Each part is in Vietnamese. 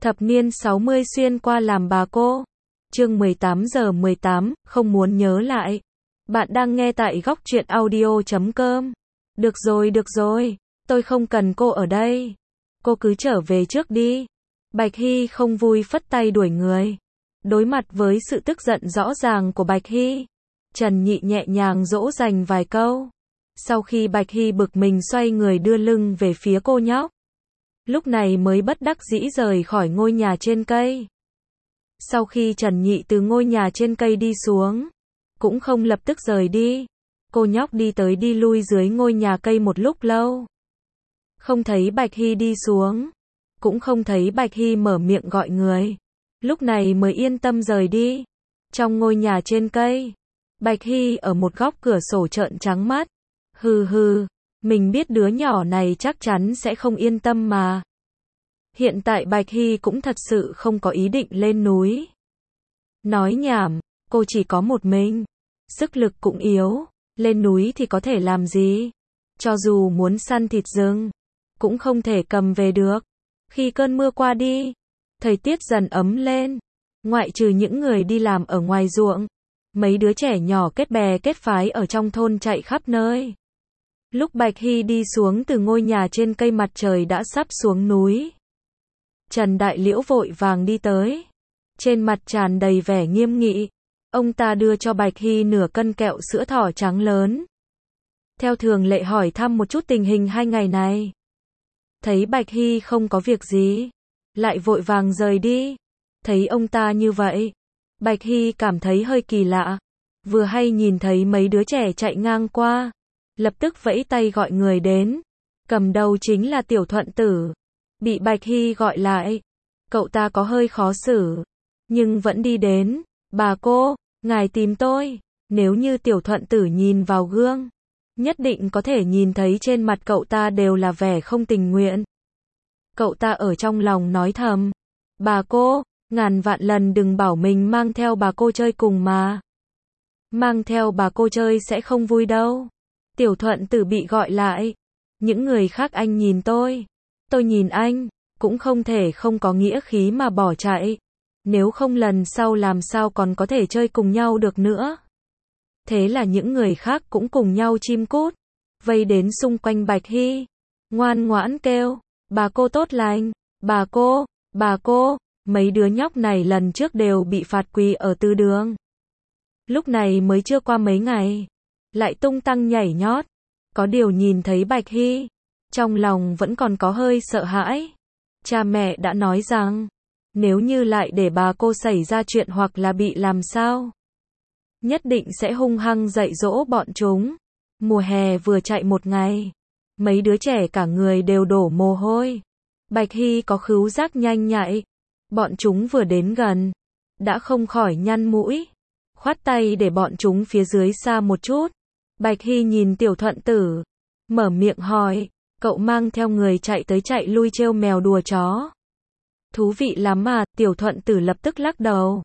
Thập niên 60 xuyên qua làm bà cô. Chương 18 giờ 18, không muốn nhớ lại. Bạn đang nghe tại góc truyện audio.com. Được rồi, tôi không cần cô ở đây. Cô cứ trở về trước đi. Bạch Hy không vui phất tay đuổi người. Đối mặt với sự tức giận rõ ràng của Bạch Hy, Trần Nhị nhẹ nhàng dỗ dành vài câu. Sau khi Bạch Hy bực mình xoay người đưa lưng về phía cô nhóc, lúc này mới bất đắc dĩ rời khỏi ngôi nhà trên cây. Sau khi Trần Nhị từ ngôi nhà trên cây đi xuống, cũng không lập tức rời đi. Cô nhóc đi tới đi lui dưới ngôi nhà cây một lúc lâu. Không thấy Bạch Hy đi xuống, cũng không thấy Bạch Hy mở miệng gọi người. Lúc này mới yên tâm rời đi. Trong ngôi nhà trên cây, Bạch Hy ở một góc cửa sổ trợn trắng mắt. Hừ, mình biết đứa nhỏ này chắc chắn sẽ không yên tâm mà. Hiện tại Bạch Hy cũng thật sự không có ý định lên núi. Nói nhảm, cô chỉ có một mình, sức lực cũng yếu, lên núi thì có thể làm gì? Cho dù muốn săn thịt rừng, cũng không thể cầm về được. Khi cơn mưa qua đi, thời tiết dần ấm lên, ngoại trừ những người đi làm ở ngoài ruộng, mấy đứa trẻ nhỏ kết bè kết phái ở trong thôn chạy khắp nơi. Lúc Bạch Hy đi xuống từ ngôi nhà trên cây, mặt trời đã sắp xuống núi. Trần Đại Liễu vội vàng đi tới, trên mặt tràn đầy vẻ nghiêm nghị. Ông ta đưa cho Bạch Hy nửa cân kẹo sữa thỏ trắng lớn. Theo thường lệ hỏi thăm một chút tình hình 2 ngày này. Thấy Bạch Hy không có việc gì, lại vội vàng rời đi. Thấy ông ta như vậy, Bạch Hy cảm thấy hơi kỳ lạ. Vừa hay nhìn thấy mấy đứa trẻ chạy ngang qua, lập tức vẫy tay gọi người đến. Cầm đầu chính là Tiểu Thuận Tử. Bị Bạch Hy gọi lại, cậu ta có hơi khó xử, nhưng vẫn đi đến. Bà cô, ngài tìm tôi. Nếu như Tiểu Thuận Tử nhìn vào gương, nhất định có thể nhìn thấy trên mặt cậu ta đều là vẻ không tình nguyện. Cậu ta ở trong lòng nói thầm, bà cô, ngàn vạn lần đừng bảo mình mang theo bà cô chơi cùng mà. Mang theo bà cô chơi sẽ không vui đâu. Tiểu Thuận Tử bị gọi lại. Những người khác anh nhìn tôi nhìn anh, cũng không thể không có nghĩa khí mà bỏ chạy. Nếu không lần sau làm sao còn có thể chơi cùng nhau được nữa. Thế là những người khác cũng cùng nhau chim cút, vây đến xung quanh Bạch Hy, ngoan ngoãn kêu, bà cô tốt lành, bà cô, mấy đứa nhóc này lần trước đều bị phạt quỳ ở tư đường. Lúc này mới chưa qua mấy ngày, lại tung tăng nhảy nhót. Có điều nhìn thấy Bạch Hy, trong lòng vẫn còn có hơi sợ hãi. Cha mẹ đã nói rằng, nếu như lại để bà cô xảy ra chuyện hoặc là bị làm sao, nhất định sẽ hung hăng dạy dỗ bọn chúng. Mùa hè vừa chạy một ngày, mấy đứa trẻ cả người đều đổ mồ hôi. Bạch Hy có khứu giác nhanh nhạy, bọn chúng vừa đến gần, đã không khỏi nhăn mũi, khoát tay để bọn chúng phía dưới xa một chút. Bạch Hy nhìn Tiểu Thuận Tử, mở miệng hỏi, cậu mang theo người chạy tới chạy lui trêu mèo đùa chó. Thú vị lắm mà. Tiểu Thuận Tử lập tức lắc đầu.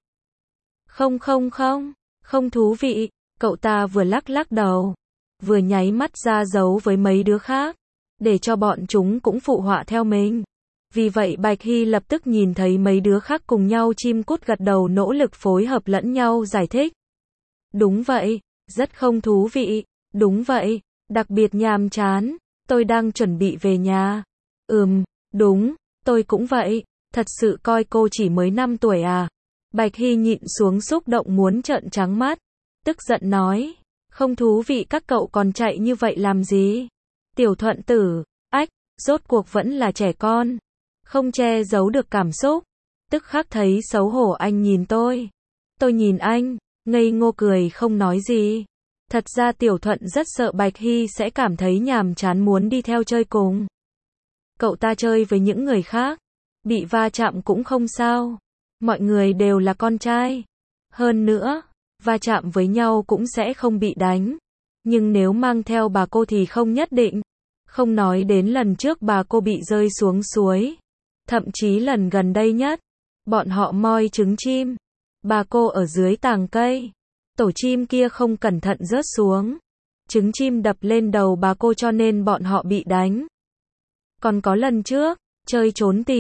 Không thú vị. Cậu ta vừa lắc đầu, vừa nháy mắt ra dấu với mấy đứa khác, để cho bọn chúng cũng phụ họa theo mình. Vì vậy Bạch Hy lập tức nhìn thấy mấy đứa khác cùng nhau chim cút gật đầu, nỗ lực phối hợp lẫn nhau giải thích. Đúng vậy, rất không thú vị. Đúng vậy, đặc biệt nhàm chán. Tôi đang chuẩn bị về nhà. Đúng, tôi cũng vậy. Thật sự coi cô chỉ mới 5 tuổi à? Bạch Hy nhịn xuống xúc động muốn trợn trắng mắt, tức giận nói, không thú vị, các cậu còn chạy như vậy làm gì? Tiểu Thuận Tử, rốt cuộc vẫn là trẻ con, không che giấu được cảm xúc, tức khắc thấy xấu hổ. Anh nhìn tôi nhìn anh, ngây ngô cười không nói gì. Thật ra Tiểu Thuận rất sợ Bạch Hy sẽ cảm thấy nhàm chán muốn đi theo chơi cùng. Cậu ta chơi với những người khác, bị va chạm cũng không sao. Mọi người đều là con trai. Hơn nữa, va chạm với nhau cũng sẽ không bị đánh. Nhưng nếu mang theo bà cô thì không nhất định. Không nói đến lần trước bà cô bị rơi xuống suối. Thậm chí lần gần đây nhất, bọn họ moi trứng chim. Bà cô ở dưới tàng cây. Tổ chim kia không cẩn thận rớt xuống. Trứng chim đập lên đầu bà cô cho nên bọn họ bị đánh. Còn có lần trước, chơi trốn tìm.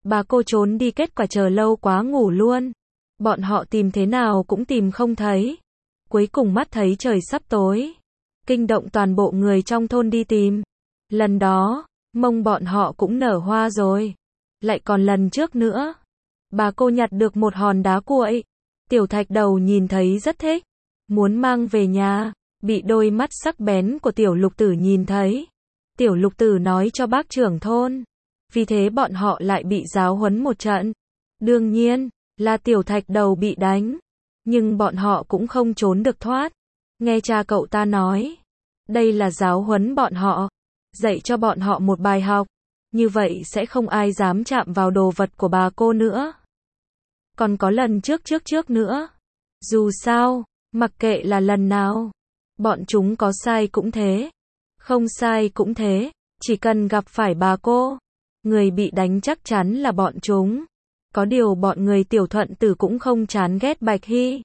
Bà cô trốn đi kết quả chờ lâu quá ngủ luôn. Bọn họ tìm thế nào cũng tìm không thấy. Cuối cùng mắt thấy trời sắp tối. Kinh động toàn bộ người trong thôn đi tìm. Lần đó, mông bọn họ cũng nở hoa rồi. Lại còn lần trước nữa. Bà cô nhặt được một hòn đá cuội. Tiểu Thạch Đầu nhìn thấy rất thích. Muốn mang về nhà. Bị đôi mắt sắc bén của Tiểu Lục Tử nhìn thấy. Tiểu Lục Tử nói cho bác trưởng thôn. Vì thế bọn họ lại bị giáo huấn một trận. Đương nhiên, là Tiểu Thạch Đầu bị đánh. Nhưng bọn họ cũng không trốn được thoát. Nghe cha cậu ta nói. Đây là giáo huấn bọn họ. Dạy cho bọn họ một bài học. Như vậy sẽ không ai dám chạm vào đồ vật của bà cô nữa. Còn có lần trước nữa. Dù sao, mặc kệ là lần nào. Bọn chúng có sai cũng thế. Không sai cũng thế. Chỉ cần gặp phải bà cô. Người bị đánh chắc chắn là bọn chúng. Có điều bọn người Tiểu Thuận Tử cũng không chán ghét Bạch Hy.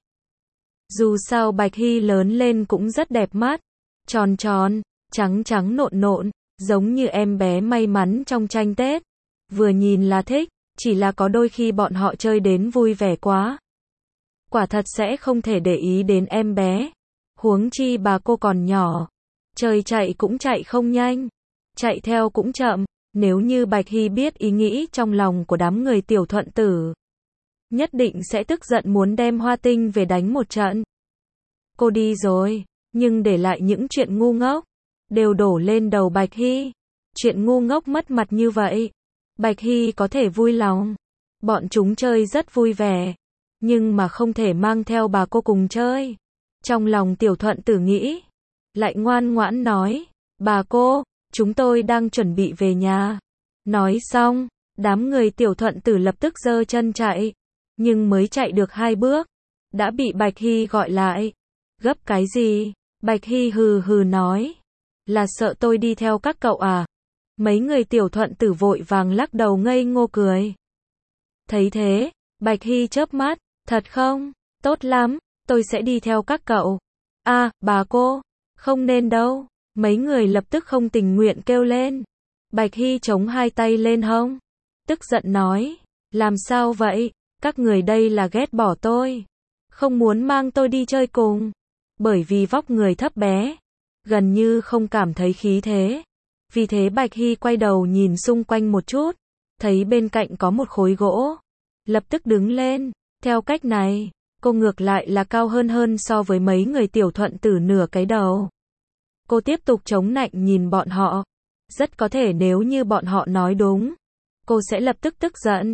Dù sao Bạch Hy lớn lên cũng rất đẹp mắt. Tròn tròn, trắng trắng nộn nộn, giống như em bé may mắn trong tranh Tết. Vừa nhìn là thích, chỉ là có đôi khi bọn họ chơi đến vui vẻ quá. Quả thật sẽ không thể để ý đến em bé. Huống chi bà cô còn nhỏ. Chơi chạy cũng chạy không nhanh. Chạy theo cũng chậm. Nếu như Bạch Hy biết ý nghĩ trong lòng của đám người Tiểu Thuận Tử, nhất định sẽ tức giận muốn đem Hoa Tinh về đánh một trận. Cô đi rồi, nhưng để lại những chuyện ngu ngốc, đều đổ lên đầu Bạch Hy. Chuyện ngu ngốc mất mặt như vậy, Bạch Hy có thể vui lòng. Bọn chúng chơi rất vui vẻ, nhưng mà không thể mang theo bà cô cùng chơi. Trong lòng Tiểu Thuận Tử nghĩ, lại ngoan ngoãn nói, bà cô, chúng tôi đang chuẩn bị về nhà. Nói xong, đám người Tiểu Thuận Tử lập tức giơ chân chạy. Nhưng mới chạy được 2 bước, đã bị Bạch Hy gọi lại. Gấp cái gì? Bạch Hy hừ hừ nói. Là sợ tôi đi theo các cậu à? Mấy người Tiểu Thuận Tử vội vàng lắc đầu ngây ngô cười. Thấy thế, Bạch Hy chớp mắt. Thật không? Tốt lắm, tôi sẽ đi theo các cậu. À, bà cô, không nên đâu. Mấy người lập tức không tình nguyện kêu lên. Bạch Hy chống 2 tay lên hông. Tức giận nói. Làm sao vậy? Các người đây là ghét bỏ tôi. Không muốn mang tôi đi chơi cùng. Bởi vì vóc người thấp bé. Gần như không cảm thấy khí thế. Vì thế Bạch Hy quay đầu nhìn xung quanh một chút. Thấy bên cạnh có một khối gỗ. Lập tức đứng lên. Theo cách này, cô ngược lại là cao hơn so với mấy người Tiểu Thuận Tử nửa cái đầu. Cô tiếp tục chống nạnh nhìn bọn họ. Rất có thể nếu như bọn họ nói đúng, cô sẽ lập tức tức giận.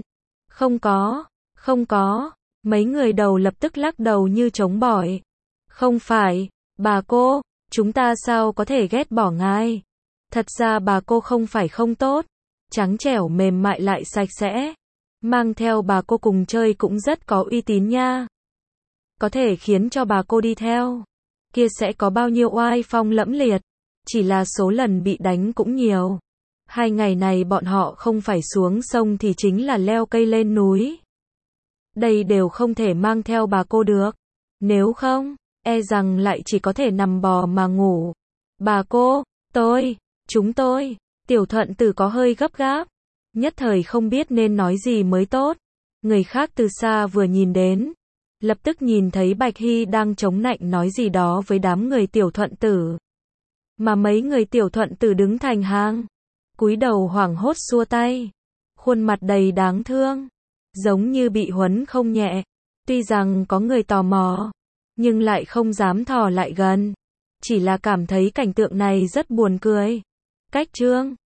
Không có. Mấy người đầu lập tức lắc đầu như chống bỏi. Không phải, bà cô, chúng ta sao có thể ghét bỏ ngài. Thật ra bà cô không phải không tốt. Trắng trẻo mềm mại lại sạch sẽ. Mang theo bà cô cùng chơi cũng rất có uy tín nha. Có thể khiến cho bà cô đi theo. Kia sẽ có bao nhiêu oai phong lẫm liệt. Chỉ là số lần bị đánh cũng nhiều. 2 ngày này bọn họ không phải xuống sông thì chính là leo cây lên núi. Đây đều không thể mang theo bà cô được. Nếu không, e rằng lại chỉ có thể nằm bò mà ngủ. Bà cô, chúng tôi, Tiểu Thuận Tử có hơi gấp gáp. Nhất thời không biết nên nói gì mới tốt. Người khác từ xa vừa nhìn đến, lập tức nhìn thấy Bạch Hy đang chống nạnh nói gì đó với đám người Tiểu Thuận Tử. Mà mấy người Tiểu Thuận Tử đứng thành hàng, cúi đầu hoảng hốt xua tay, khuôn mặt đầy đáng thương, giống như bị huấn không nhẹ. Tuy rằng có người tò mò, nhưng lại không dám thò lại gần, chỉ là cảm thấy cảnh tượng này rất buồn cười. Cách chương